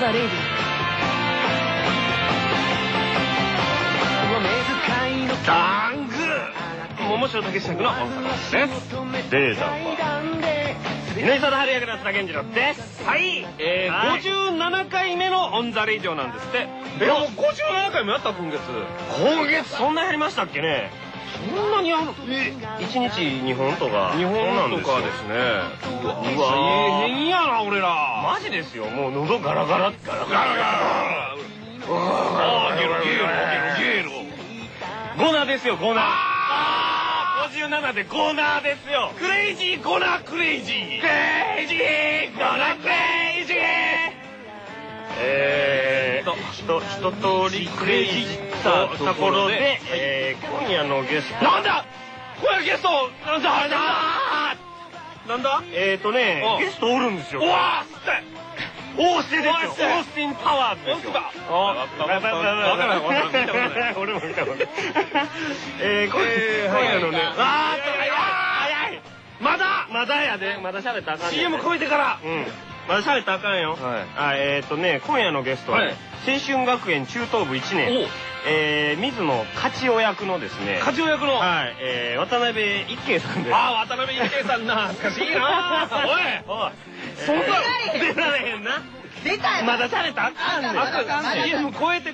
ザ・レイディ。 ダング桃城武史役の大阪です。レーダーは井上貞治役の津田健次郎です。はい、57回目のオンザレイディオなんですって。もう57回もやった。今月そんなやりましたっけね。そんなに1日2本とかですね。うわ大変やな俺ら。マジですよ。もう喉ガラガラゲロゴナですよ、ゴナ。57でゴナですよ。クレイジーゴナ、クレイジーゴナ、クレイジー。一通りクレイジーしたところで、今夜のゲスト。なんだ今夜ゲストなんだゲストおるんですよ。うわーすってオースティンですよ。オースティンパワーズですよ。俺も見たことない。今夜のね。早い。まだやで。まだ喋ったらあかんねん。CM 超えてから。まだ喋ったらあかんよ。今夜のゲストは青春学園中等部1年水野勝代役のですね。勝代役の渡辺一慶さんです。ああ、渡辺一慶さんな。懐かしいな。おいそんな出られへんな。出たよ。まだされたあかんねん。CM 超えて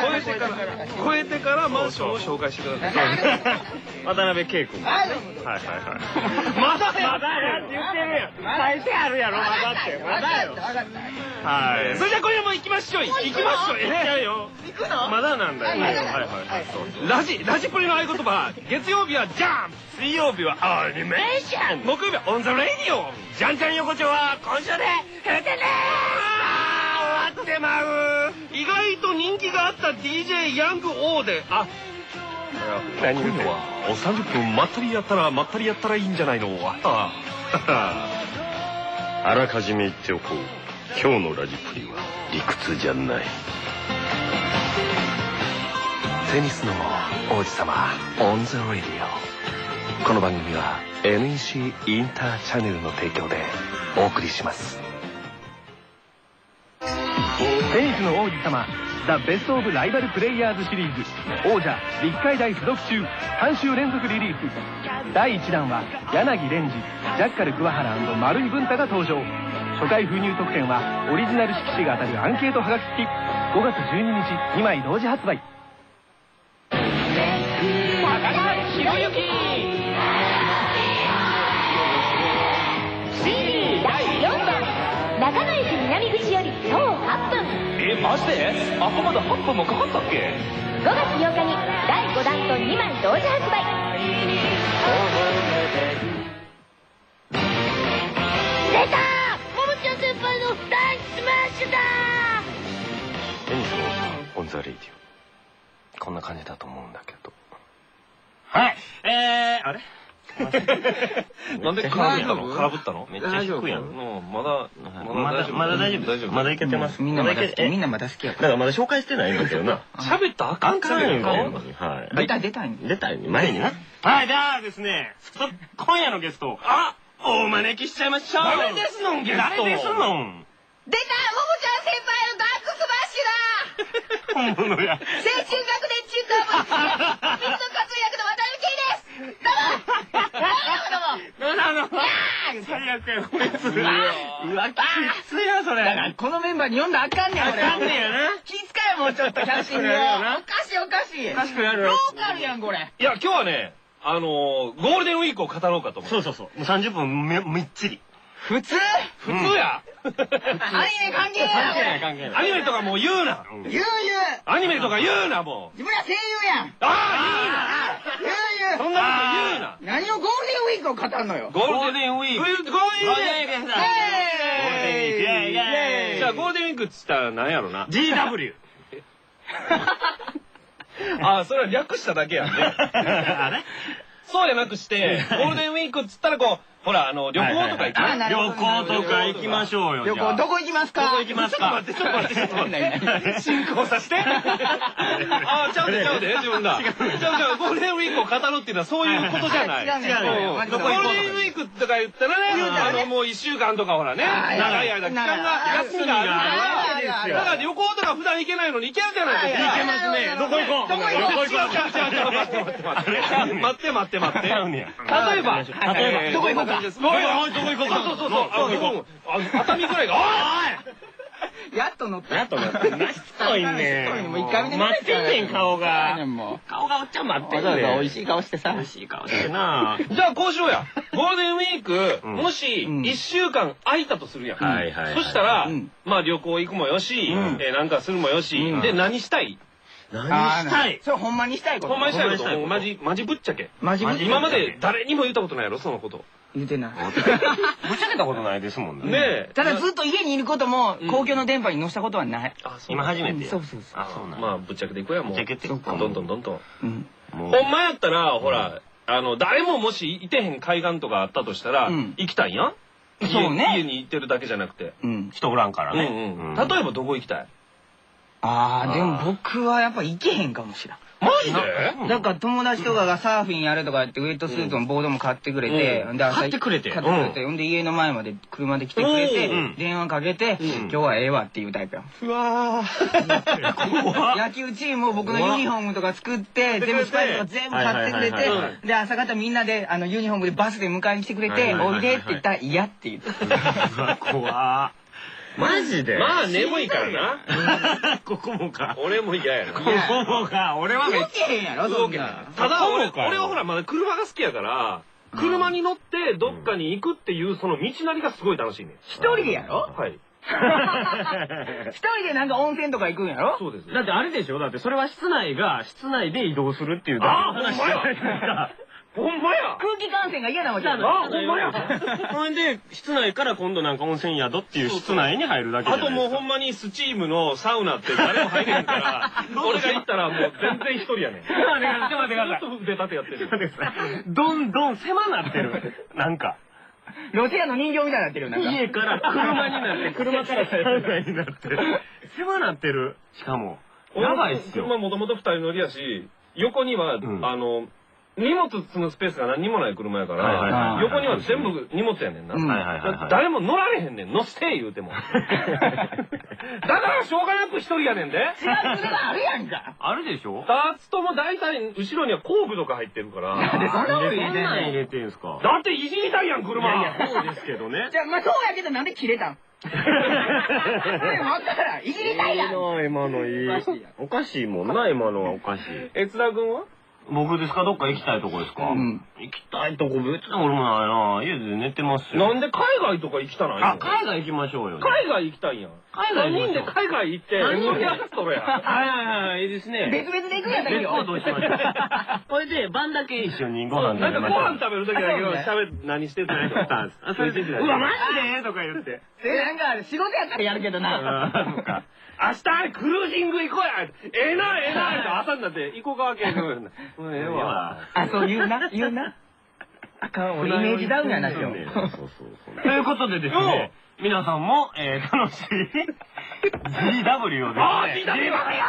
からマンションを紹介してください。渡辺圭君。はい。まだやって言ってるやん。最初あるやろ。まだって。まだよ。はい。それじゃ今夜も行きましょう。行っちゃうよ。行くの？まだなんだよ。ラジプリの合言葉。月曜日はジャンプ。水曜日はアニメーション。木曜日はオンザレイディオ。じゃんじゃん横丁は今週で閉店でーす。終わってまう。意外と人気があった DJ ヤングオーで。あ、何言うのは30分まったりやったらいいんじゃないの。あらかじめ言っておこう。今日のラジプリは理屈じゃない。テニスの王子様オンザレディオ。この番組は NEC インターチャネルの提供でお送りします。 テニスの王子様ザ・ベスト・オブ・ライバル・プレイヤーズシリーズ王者立海大付属中3週連続リリース。第1弾は柳蓮司、ジャッカル桑原&丸井文太が登場。初回封入特典はオリジナル色紙が当たるアンケートはがき付き。5月12日2枚同時発売。 ひろゆき CD 第4弾中野駅南口より徒歩8分。 マジで？あそこまで8分もかかったっけ？ 5月8日に第5弾と2枚同時発売。出た！ももちゃん先輩の大スマッシュだ！ テニスのオンザレイディオ。こんな感じだと思うんだけど。はい。あれなんで空振ったの？めっちゃ低いやん。まだ大丈夫。まだいけてます。みんなまだ好きやから。だからまだ紹介してないんだけどな。喋ったらあかんかんよ。はい。出たい前にな。はい、じゃあですね、今夜のゲスト、お招きしちゃいましょう。誰ですのんゲスト。出た！ももちゃん先輩のダークスマッシュだ。本物や。青春学年中等部水野勝也役の渡辺圭です。どうも。最悪やこいつ。うわきついなそれ。だからこのメンバーに読んだらあかんねん。あかんねんやな。気遣えもうちょっとキャッシング。おかしい。おかしくやる。ローカルやんこれ。いや今日はねゴールデンウィークを語ろうかと思う。そう。もう30分みっちり。普通や。アニメ関係ない。アニメとかもう言うな。アニメとか言うなもう。自分ら声優やん。言うな。そんなこと言うな。何をゴールデンウィークを語るのよ。ゴールデンウィーク。じゃあゴールデンウィークっつったら何やろな。GW。それは略しただけやんね。あれ？そうじゃなくしてゴールデンウィークっつったらこうほら旅行とか行く。旅行とか行きましょうよ。旅行どこ行きますか？ちょっと待って。進行させて。ちゃうで自分だ。違うゴールデンウィークを語るっていうのはそういうことじゃない。違う。ゴールデンウィークとか言ったらねもう1週間とかほらね長い間期間が休みがあるからですよ。だから旅行とか普段行けないのに行けるじゃないですか。 行けますね。どこ行こう。 どこ行こう。待って。例えば、 どこ行こうか。どこ行こうか。 そう。熱海ぐらいが、 やっと乗った。 しつこいね。 もう一回見てみ待ってんねん、顔が。 顔がおっちゃん待ってんねん。美味しい顔してさ。 美味しい顔してな。 じゃあこうしようや。ゴールデンウィーク、もし1週間空いたとするやん。そしたら、まあ旅行行くもよし、なんかするもよし、で何したい？ 何したい？ それほんまにしたいこと。 ほんまにしたいこと。マジぶっちゃけ。今まで誰にも言ったことないやろ、そのこと。 言うてない。 ぶっちゃけたことないですもんね。 ねえ。 ただずっと家にいることも公共の電波に乗せたことはない。 今初めて。 そう。 まあぶっちゃけていこうや、もう。 ぶっちゃけて。 どんどん。ほんまやったら、ほら、誰ももしいてへん海岸とかあったとしたら、行きたいやん。 そうね。 家に行ってるだけじゃなくて。 人おらんからね。 例えばどこ行きたい？ でも僕はやっぱ行けへんかもしらん。 マジで？ だから友達とかがサーフィンやるとか言ってウェットスーツもボードも買ってくれて、 買ってくれて、 ほんで家の前まで車で来てくれて、電話かけて、今日はええわっていうタイプや。 うわー。野球チームを僕のユニフォームとか作って、全部スパイクとか全部買ってくれて、で朝方みんなでユニフォームでバスで迎えに来てくれて、おいでって言ったら嫌って言って。 怖ー。マジで？ まあ眠いからな。 ここもか。 俺も嫌やな。 ここもか。俺は動けへんやろ、そんな。 ただ俺はほらまだ車が好きやから、車に乗ってどっかに行くっていうその道なりがすごい楽しいね。 一人でやろ？ はい。 一人でなんか温泉とか行くんやろ？ そうです。 だってあれでしょ？だってそれは室内で移動するっていうだけの話じゃないですか。 ほんまや。 空気感染が嫌なわけやろ。ほんまや。 それで室内から今度なんか温泉宿っていう室内に入るだけじゃないですか。 あともうほんまにスチームのサウナって誰も入れへんから、俺が行ったらもう全然一人やねん。ちょっと待ってください。ずっと腕立てやってる。 どんどん狭なってる。なんか。 ロシアの人形みたいになってるよ。 家から車になって、車からサウナになって。狭なってる。しかも。やばいっすよ。 車もともと2人乗りやし、横には、荷物積むスペースが何にもない車やから、横には全部荷物やねんな。誰も乗られへんねん、乗せて言うても。だからしょうがなく一人やねんで。 違う車があるやんか。 あるでしょ？ ダーツとも大体後ろには工具とか入ってるから。 なんでそんなこと入れてんすか？ だっていじりたいやん、車。 いや、そうですけどね。 じゃあ、まあそうやけどなんで切れたん？それもあったから、いじりたいやん。 今のいい。おかしいもんな、今のはおかしい。 津田君は？ 僕ですか？どっか行きたいとこですか？行きたいとこ別に俺もないな。家で寝てますよ。 なんで海外とか行きたないの？ 海外行きましょうよ。 海外行きたいやん。海外人で海外行って、何やつとるやん。 はい、いいですね。 別々で行くやんだけど。 どうしましょう。これで晩だけ一緒にご飯食べましょう。 ご飯食べるときだけ何してたんですか？ うわ、マジでとか言って。 なんか仕事やったらやるけどな。 明日クルージング行こうや。ええなって朝になって行こうかけん。ええわ。 そう言うな。あかん、俺イメージダウンやな、今日。 ということでですね、皆さんも楽しい GW をですね。 あ、GW や！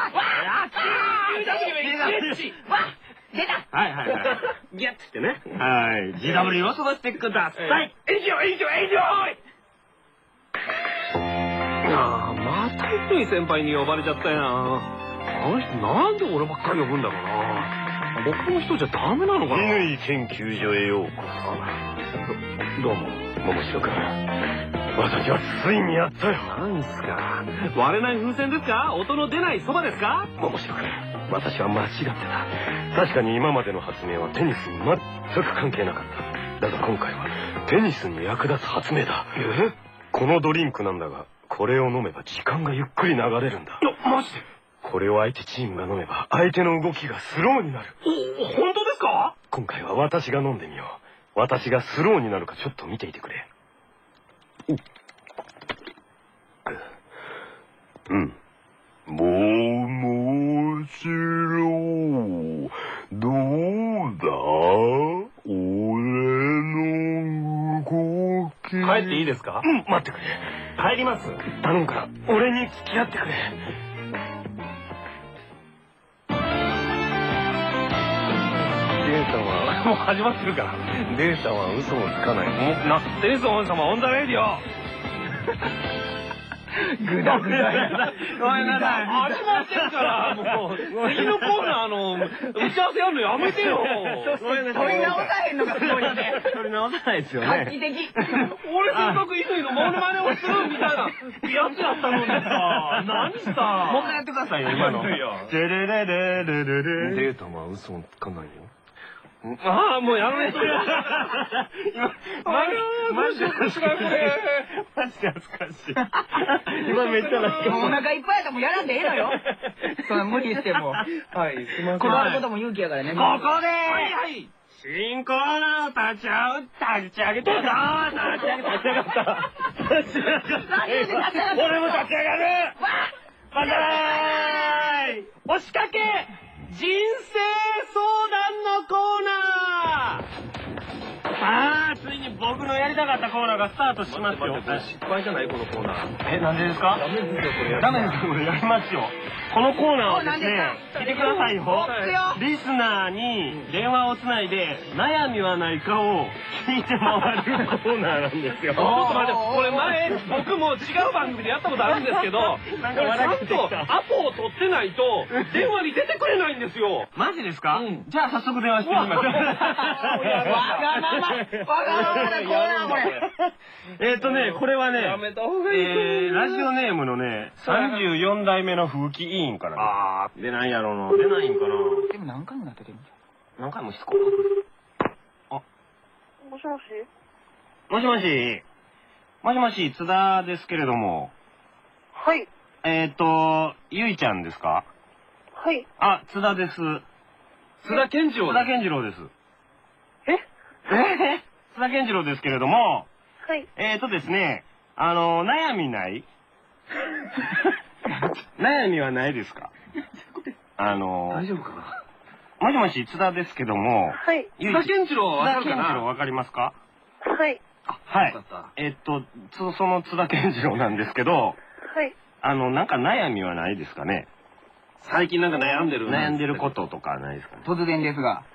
出た！ はい。ギャッつってね。はい。GW を過ごしてください。 以上また一人先輩に呼ばれちゃったよな。あの人なんで俺ばっかり呼ぶんだろうな。僕の人じゃダメなのかな。 乾研究所へようこそ。どうも、 桃城君。私はついにやったよ。 なんすか。割れない風船ですか？音の出ないそばですか？ 桃城君、私は間違ってた。確かに今までの発明はテニスに全く関係なかった。だが今回はテニスに役立つ発明だ。このドリンクなんだが、これを飲めば時間がゆっくり流れるんだ。 マジで？ これを相手チームが飲めば相手の動きがスローになる。 本当ですか？ 今回は私が飲んでみよう。私がスローになるかちょっと見ていてくれ。面白。どうだ？俺の動き。 帰っていいですか？ 待ってくれ。帰ります。頼むから俺に付き合ってくれ。データはもう始まってるから。データは嘘もつかない。 テニス王様オンザレディオ。 ぐだぐだやな。 ごめんなさい。始まってるから、もう、次のコーナー打ち合わせやるのやめてよ。 取り直さへんのがすごいよね。 取り直さないですよ画ね。 期的。 俺せっかく乾のモノマネをするみたいなやつやったのにさ、何さ。 もう一回やってくださいよ、今の。 いやいやデレレレレレレ。データは嘘をつかないよ。 ああ、もうやめてよ。マジで恥ずかしい。 マジで恥ずかしい。今めっちゃなんか。 もうお腹いっぱいやったらもうやらんでええのよ。そんな無理しても。 はい、すいません。 断ることも勇気やからね。 ここで、 はい。 新コーナーを立ち上げてよ。立ち上がった。俺も立ち上がる。バンザーイ。押しかけ人生相談のコーナー。さあ、ついに僕のやりたかったコーナーがスタートしますよ。 失敗じゃないこのコーナー。 なんでですか？ ダメですよ、これ。 ダメですよ、これやりますよ。このコーナーはですね、聞いてくださいよ。リスナーに電話をつないで、悩みはないかを聞いて回るコーナーなんですよ。 ちょっと待って、これ前、僕も違う番組でやったことあるんですけど、 なんかこれちゃんとアポを取ってないと、電話に出てくれないんですよ。 マジですか？ うんじゃあ早速電話してみます。 わがままなコーナーこれ。 これはね、 やめた方がいい。 ラジオネームのね、34代目の風紀委員からね。出ないやろうな。出ないんかな。 でも何回もなってるんじ何回もしつこう。あ。 もしもしもしもし。もしもし、津田ですけれども。 はい。 ゆいちゃんですか？ はい。 あ、津田です。 津田健次郎津田健次郎です。津田健次郎ですけれども、 はい。 ですね、悩みない悩みはないですか？ 大丈夫かな？ もしもし、津田ですけども、 はい。 津津田健次郎はわかるか津田健次郎な？ わかりますか？ はい。 はいよかった。 その津田健次郎なんですけど、 はい。 なんか悩みはないですかね？ 最近なんか悩んでることとかないですかね？ 突然ですが。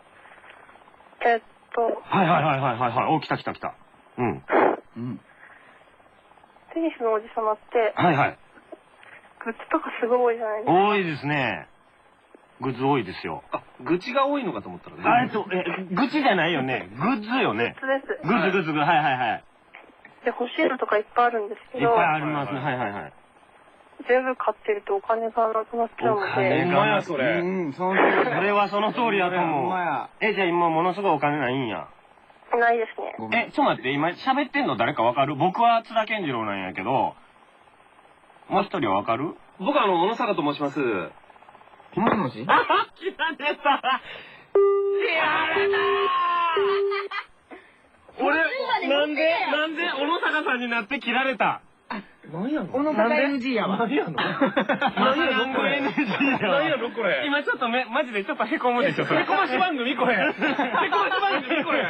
はい。お、来た。うん。 うん。 テニスのおじさまって、 はい。 グッズとかすごい多いじゃないですか。 多いですね。グッズ多いですよ。 あ、愚痴が多いのかと思ったらね。 愚痴じゃないよね。グッズよね。 グッズです。 グッズ、はい。 で、欲しいのとかいっぱいあるんですけど、 いっぱいありますね。はい。 全部買ってるとお金がなくなっちゃうのお金で、 ほんまやそれ。 そそれはその通りだとほん思う。 まや。 じゃあ今ものすごいお金ないんや。 ないですね。 ちょっと待って、今喋ってんの誰かわかる？僕は津田健次郎なんやけど、もう一人はわかる？ 僕は小野坂と申します。 もしもし切られた！俺、なんで小野坂さんになって切られた？ 何やの？ この方 NG やわ。 何やの？ 何やろこれ。今ちょっとマジでちょっとへこむでしょ。 へこまし番組これ。へこまし番組これ。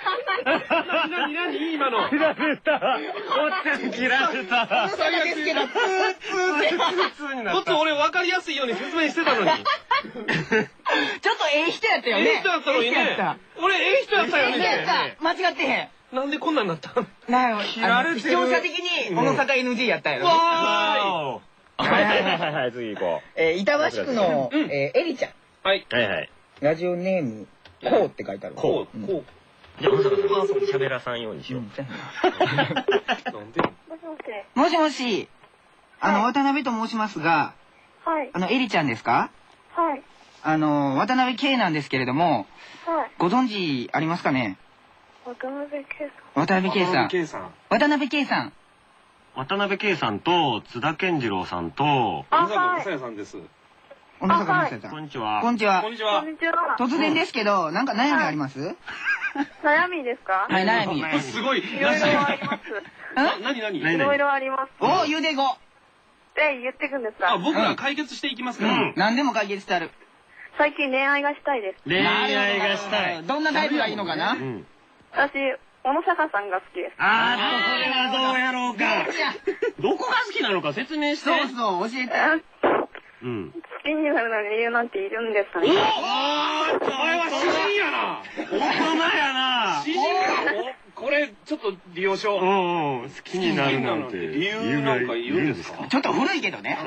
何今の。 切られた。おっちゃん切られた。 最悪ですけど、 普通になった。 もっと俺分かりやすいように説明してたのに。 ちょっとええ人やったよね。 ええ人やったのにね。俺ええ人やったよええ人やっね。 た。間違ってへん。 なんでこんなんなったん？ なんやろ、視聴者的に、この坂 NG やったんやろ。 わはい、次行こ板橋区の、エリちゃん。 はい。 はい。 ラジオネーム、こうって書いてある。 こう。 じゃあ、小野坂さん、喋らさんようにしよう。 なんで？ もしもし。 もしもし、渡辺と申しますが、 はい。 エリちゃんですか？ はい。 渡辺圭なんですけれども、 はい。 ご存知ありますかね？ 渡辺圭渡辺圭さん。 圭さん。 渡辺圭さん。 渡辺圭さんと津田健次郎さんと、 さん。あ、 小野坂はい。 さやさんです。 小野坂正也さん。 こんにちは。 こんにちはこん。にちはこん。にちは。 突然ですけど、なんか悩みあります？ 悩みですか？ はい、悩み。 すごい。 いろいろあります。 何いろいろあります。 お、ゆうでご。 で、言ってくんですあ、 か？ 僕が解決していきますから。 うん何でも解決してある。 最近恋愛がしたいです。 恋愛がしたい。 どんなタイプがいいのかな？ うん。 私、小野坂さんが好きです。 それはどうやろうか。どこが好きなのか説明して。 そうそう、教えて。 うん。 好きになるのに理由なんているんですかね？ これは詩人やな。 大人やな。 詩人や。これちょっと利用書。 好きになるなんて理由なんか言うんですか？ ちょっと古いけどね。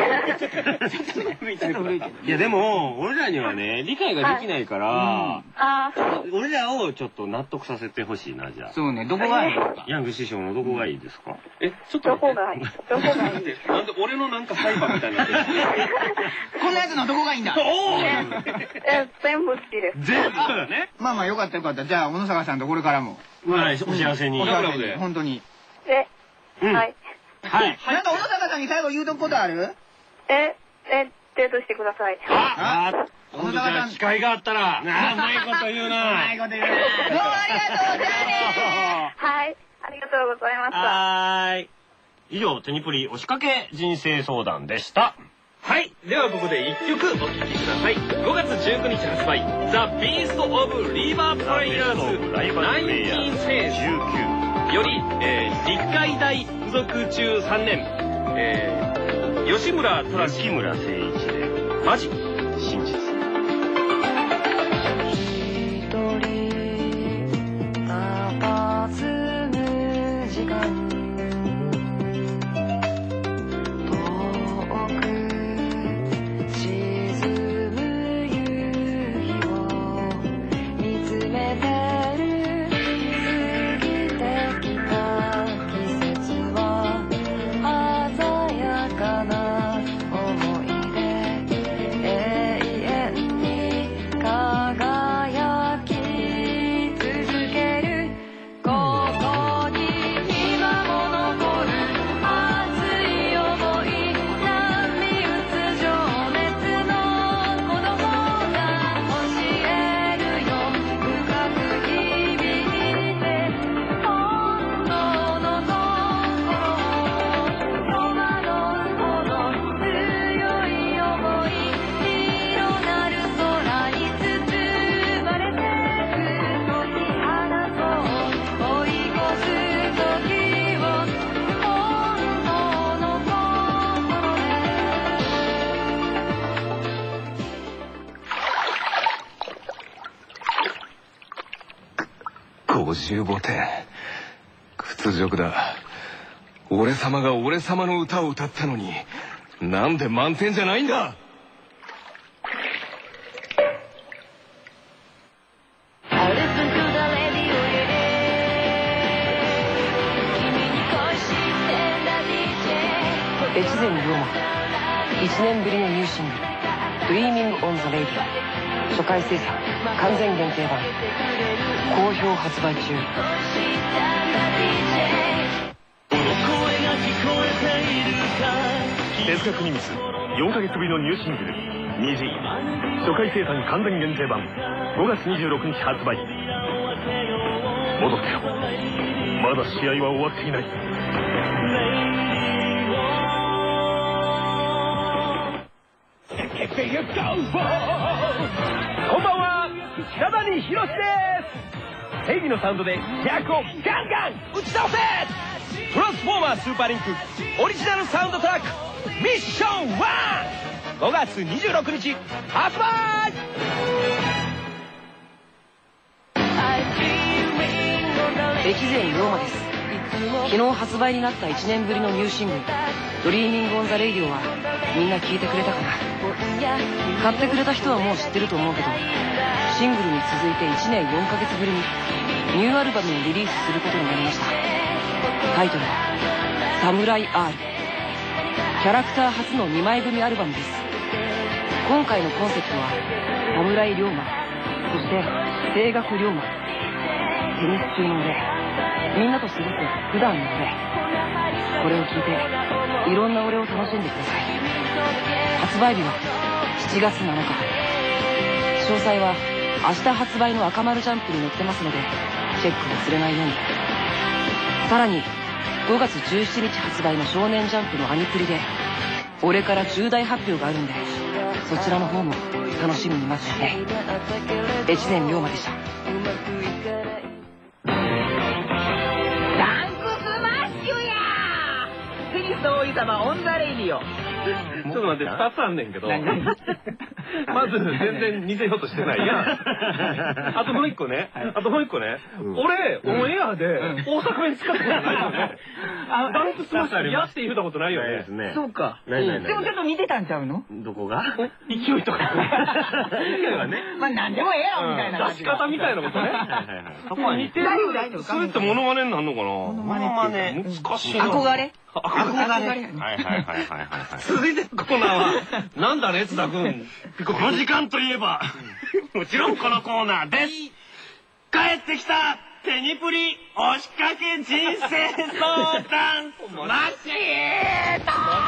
いやでも俺らにはね理解ができないから俺らをちょっと納得させてほしいな。じゃあそうね、どこがいいですか？ ヤング師匠のどこがいいですか？ ちょっとどこがいい？どこがいい？ なんで俺のなんか裁判みたいになってる。 こんなやつのどこがいいんだ？ 全部好きです。 全部ね。 まあまあよかったよかった。じゃあ小野坂さんとこれからもまあお幸せに。 お幸せに本当に。 はい。 なんか小野坂さんに最後言うとくことある？ デートしてください。 小野坂さん機会があったら。うまいこと言うな。 うまいこと言うな。どうもありがとう。じゃあね。 はい。ありがとうございました。 はーい。以上テニプリ押しかけ人生相談でした。 はい。ではここで1曲お聴きください。5月19日発売、The Beast of River Players 19 Phase より、立海大附属中3年、吉村虎吉村誠一でマジ真実。 55点。屈辱だ。俺様が俺様の歌を歌ったのに、なんで満点じゃないんだ。 越前龍馬1年ぶりのニューシングル「Dreaming on the Radio」初回生産完全限定版好評発売中。 手塚国光4ヶ月ぶりのニューシングル「虹」初回生産完全限定版5月26日発売。戻ってよ、まだ試合は終わっていない。 こんばんは、北谷宏です。正義のサウンドで逆をガンガン打ち倒せ。トランスフォーマースーパーリンクオリジナルサウンドトラックミッション 1!5 月26日発売。 越前龍馬です。昨日発売になった1年ぶりのニューシングル「ドリーミング・オン・ザ・レイディオ」はみんな聞いてくれたかな。買ってくれた人はもう知ってると思うけど、シングルに続いて1年4ヶ月ぶりにニューアルバムをリリースすることになりました。タイトルは「サムライ R」。キャラクター初の2枚組アルバムです。今回のコンセプトは侍龍馬、そして声楽龍馬。テニス中の俺、みんなと過ごす普段の俺。これを聞いていろんな俺を楽しんでください。発売日は7月7日。詳細は明日発売の赤丸ジャンプに載ってますのでチェック忘れないように。さらに5月17日発売の少年ジャンプのアニプリで俺から重大発表があるんで、そちらの方も楽しみに待っててね。越前龍馬でした。 ダンクスマッシュや。テニスの王子様オンザレイディオちょっと待って、2つあんねんけど。まず、全然似せようとしてないやん。あともう一個ね。俺、オンエアで大阪弁使ったことないよね。ダンクスマッシュやって言うたことないよね。 そうか。 でもでもちょっと似てたんちゃうの？ どこが勢いとか。勢いはね。 まあ何でもええやろみたいな。 出し方みたいなことね。 そこは似てる。 大丈夫。 それってモノマネになるのかな？ モノマネ難しいな。 憧れ。 続いてのコーナーは、なんだね、津田くん。 この時間といえば、もちろんこのコーナーです。帰ってきたテニプリ押しかけ人生相談マシー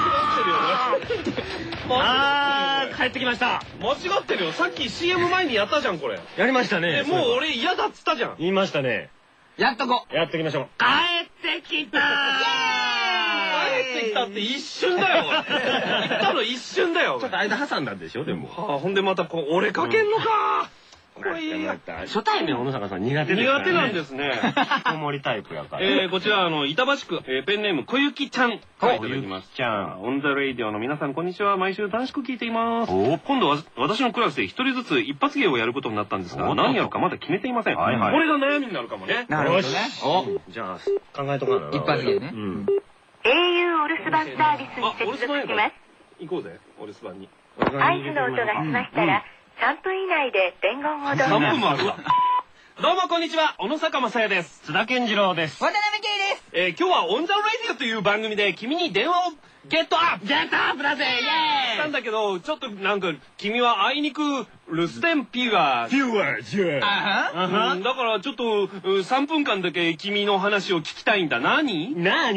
ト。帰ってきました。 間違ってるよ。さっき CM 前にやったじゃん、これ。 やりましたね。 もう俺嫌だっつったじゃん。 言いましたね。 やっとこ。 やっていきましょう。帰ってきた帰ってきたって一瞬だよ。言ったの一瞬だよ。 ちょっと間挟んだんでしょ、でも。 ほんでまたこう、俺かけんのか。これいいや。 初対面小野坂さん苦手です苦手なんですね。 引きこもりタイプやから。 こちら板橋区ペンネーム小雪ちゃんからいただきます。 ちゃん。 オンザレイディオの皆さんこんにちは。毎週楽しく聞いています。今度は私のクラスで一人ずつ一発芸をやることになったんですが、何やるかまだ決めていません。これが悩みになるかもね。 なるほどね。 じゃあ考えとかな。 一発芸ね。 au お留守番サービスに接続します。 行こうぜ、お留守番に。 合図の音がしましたら、3分以内で伝言をどうぞ。 3分もあるわ。どうもこんにちは、小野坂正也です。 津田健次郎です。 渡辺圭です。 今日はオンザラディオという番組で君に電話をゲットアップだぜイエーイしたんだけど、ちょっとなんか君はあいにく留守電ピュアじゃあ。 だからちょっと3分間だけ君の話を聞きたいんだ。何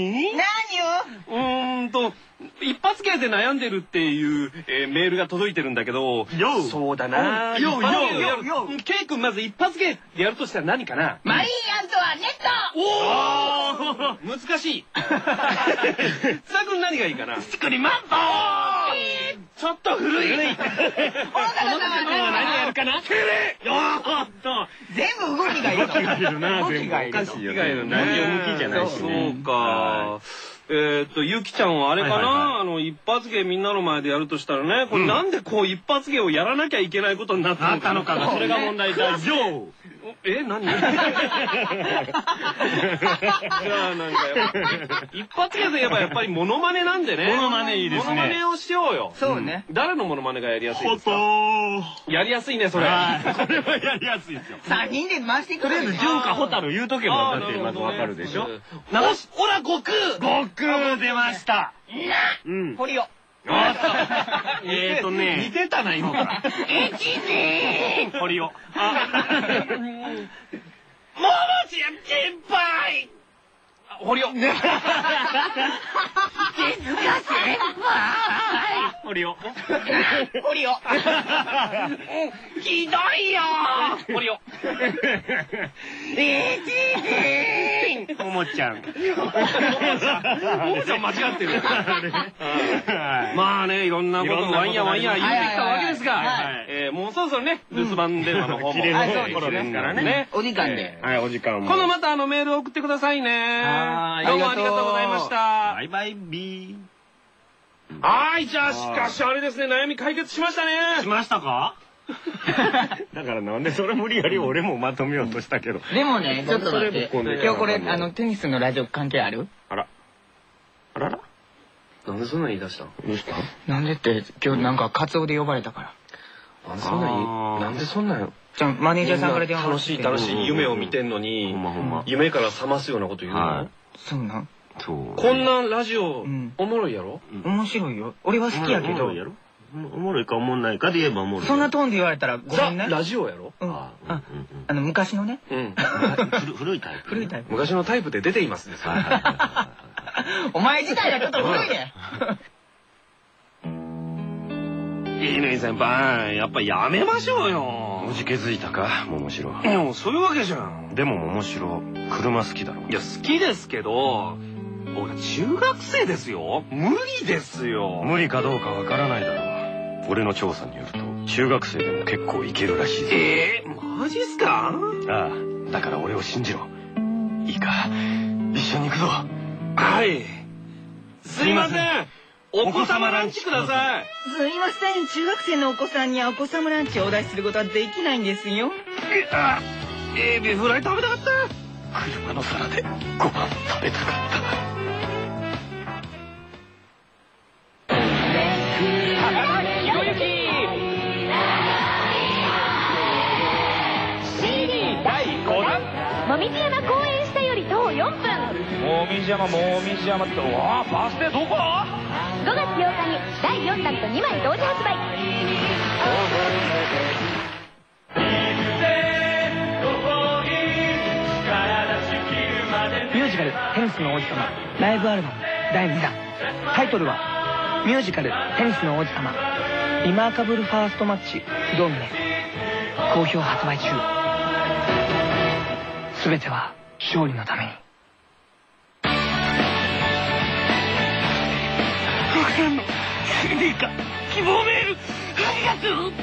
を一発芸で悩んでるっていうメールが届いてるんだけど、そうだな。ケイ君まず一発芸やるとしたら何かな？ マリー・アントワネット。 おお難しい。津田君何がいいかな？ 作りまっとちょっと古い。 小野坂さんは何やるかな？ 全部動きがいる。 動きがいるな。 動きがいる。 何を向きじゃないしね。 そうか。ゆきちゃんはあれかな、一発芸みんなの前でやるとしたらね、これなんでこう一発芸をやらなきゃいけないことになったのかが、それが問題だ。じゃあ何？じゃあなんか一発芸で言えばやっぱりモノマネなんでね。 モノマネいいですね。 モノマネをしようよ。 そうね。 誰のモノマネがやりやすいですか？やりやすいね、それ。 これはやりやすいですよ。 3人で回していく。 とりあえず純かホタル言うとけばだってまずわかるでしょ。 ほら、悟空出ました。 ポリオ。 似てたな、今から。 ポリオ。ももちや先輩ホリオ。手塚先輩ホリオ。 ポリオ。 ひどいよホリオ。 ももちゃん。 ももちゃん間違ってる。まあね、いろんなことワンヤワンヤ言ってきたわけですが、もうそろそろね、留守番電話の方も。 切れの頃ですからね。 お時間で。 はい、お時間も。 今度またメールを送ってくださいね。どうもありがとうございました。 バイバイビー。 はい、じゃあしかしあれですね、悩み解決しましたね。 しましたか？だからなんでそれ無理やり俺もまとめようとしたけど。 でもね、ちょっと待って。今日これテニスのラジオ関係ある？ あらら。 なんでそんな言い出したの？ どうした？ なんでって今日なんかカツオで呼ばれたから。 なんでそんなじゃあマネージャーさんから電話楽しい夢を見てんのに、夢から覚ますようなこと言うの？ そうなん？ こんなラジオおもろいやろ？ 面白いよ。俺は好きやけど。 おもろいかおもんないかで言えばおもろい。 そんなトーンで言われたらごめんね。 ラジオやろ？ 昔のね。 古いタイプ。 古いタイプ。 昔のタイプで出ていますですよ。 お前自体がちょっと古いね。 乾先輩、やっぱやめましょうよ。 おじけづいたか、桃城。 もうそういうわけじゃん。 でも桃城、車好きだろ。 いや、好きですけど、俺中学生ですよ。無理ですよ。 無理かどうかわからないだろう。俺の調査によると、中学生でも結構いけるらしいぞ。 マジっすか？ ああ、だから俺を信じろ。いいか、一緒に行くぞ。 はい。すいません。 お子様ランチください。 すいません、中学生のお子さんにはお子様ランチをお出しすることはできないんですよ。 エビフライ食べたかった。 車の皿でご飯食べたかった。 もみじ山公園下より徒歩4分。 もみじ山って、わあ、バス停どこ？ 5月8日に第4弾と2枚同時発売。 ミュージカル「テニスの王子様」ライブアルバム第2弾。タイトルは「ミュージカルテニスの王子様リマーカブルファーストマッチ不動峰」。好評発売中。全ては勝利のために。 福さんの CD か希望メールありがとう。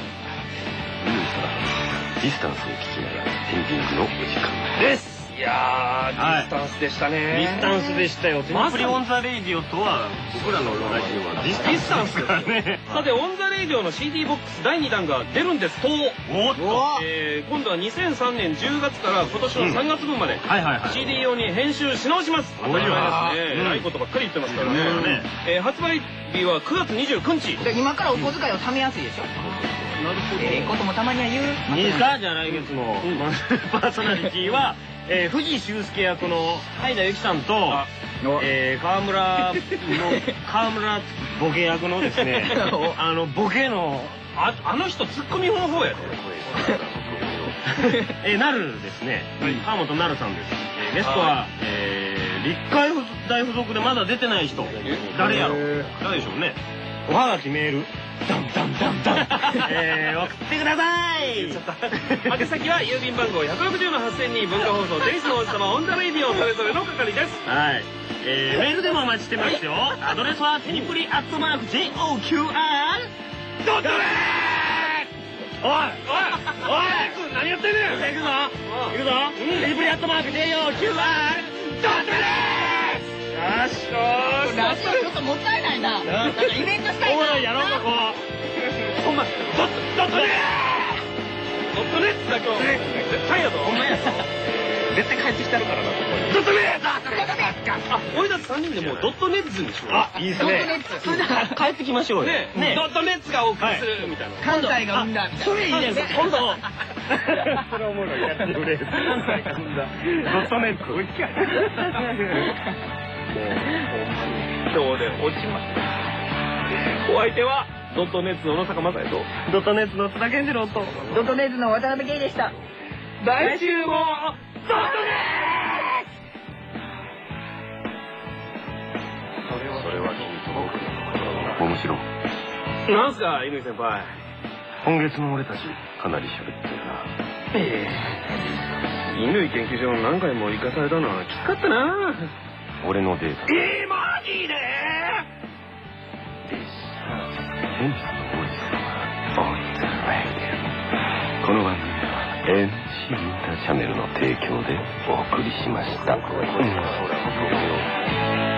ディスタンスを聞きながらエンディングのお時間です。 いやー、ディスタンスでしたね。 ディスタンスでしたよ。テニプリオンザレイディオとは僕らのラジオはディスタンスからね。 さて、オンザレイディオの CD ボックス第2弾が出るんですと。 おっと、 今度は2003年10月から今年の3月分まで CD 用に編集し直します。当たり前ですね。ないことばっかり言ってますからね。発売日は9月29日。 今からお小遣いを貯めやすいでしょ。こともたまには言う。 いいか、じゃあ来月のパーソナリティは藤修介役の海田由紀さんと川村ボケ役のですねボケのあの人ツッコミ方法やで。 なるですね。川本なるさんです。ゲストは立海大附属でまだ出てない人。誰やろ？誰でしょうね。おはがきメールダンダンダンダン送ってください。 宛先は郵便番号160-8000に文化放送テニスの王子様オンザレイディオそれぞれの係です。 はい。メールでもお待ちしてますよ。アドレスはテニプリ@JOQR.net。おい何やってんねん。 行くぞテニプリ@JOQR.net。よしちょっともったいないな。なんかイベントしたいな。 おもろいやろうかこう。ほんまドットネッツだ今日。絶対やぞ。ほんまや。絶対帰ってきたるからなここに。ドットネッツ。 あ、俺たち3人でもうドットネッツにしよう。 あ、いいですね。それじゃ帰ってきましょうよ。 ね、ドットネッツがお送りするみたいな。 関西が生んだ。 それいいです。今度。それおもろいやってくれ。関西が生んだ。ドットネッツ。 今日で落ちました。お相手はドットネッツの野坂雅也とドットネッツの津田健次郎とドットネーズの渡辺圭でした。 来週もドットネそれは君と僕の心の面白い。 なんすか乾先輩。 今月の俺たちかなり喋ってるな。 乾研究所何回も行かされたのはきつかったな。 俺のデータ。 マジで？ テニスの王子様オンザレイディオ。この番組は NC インターチャネルの提供でお送りしました。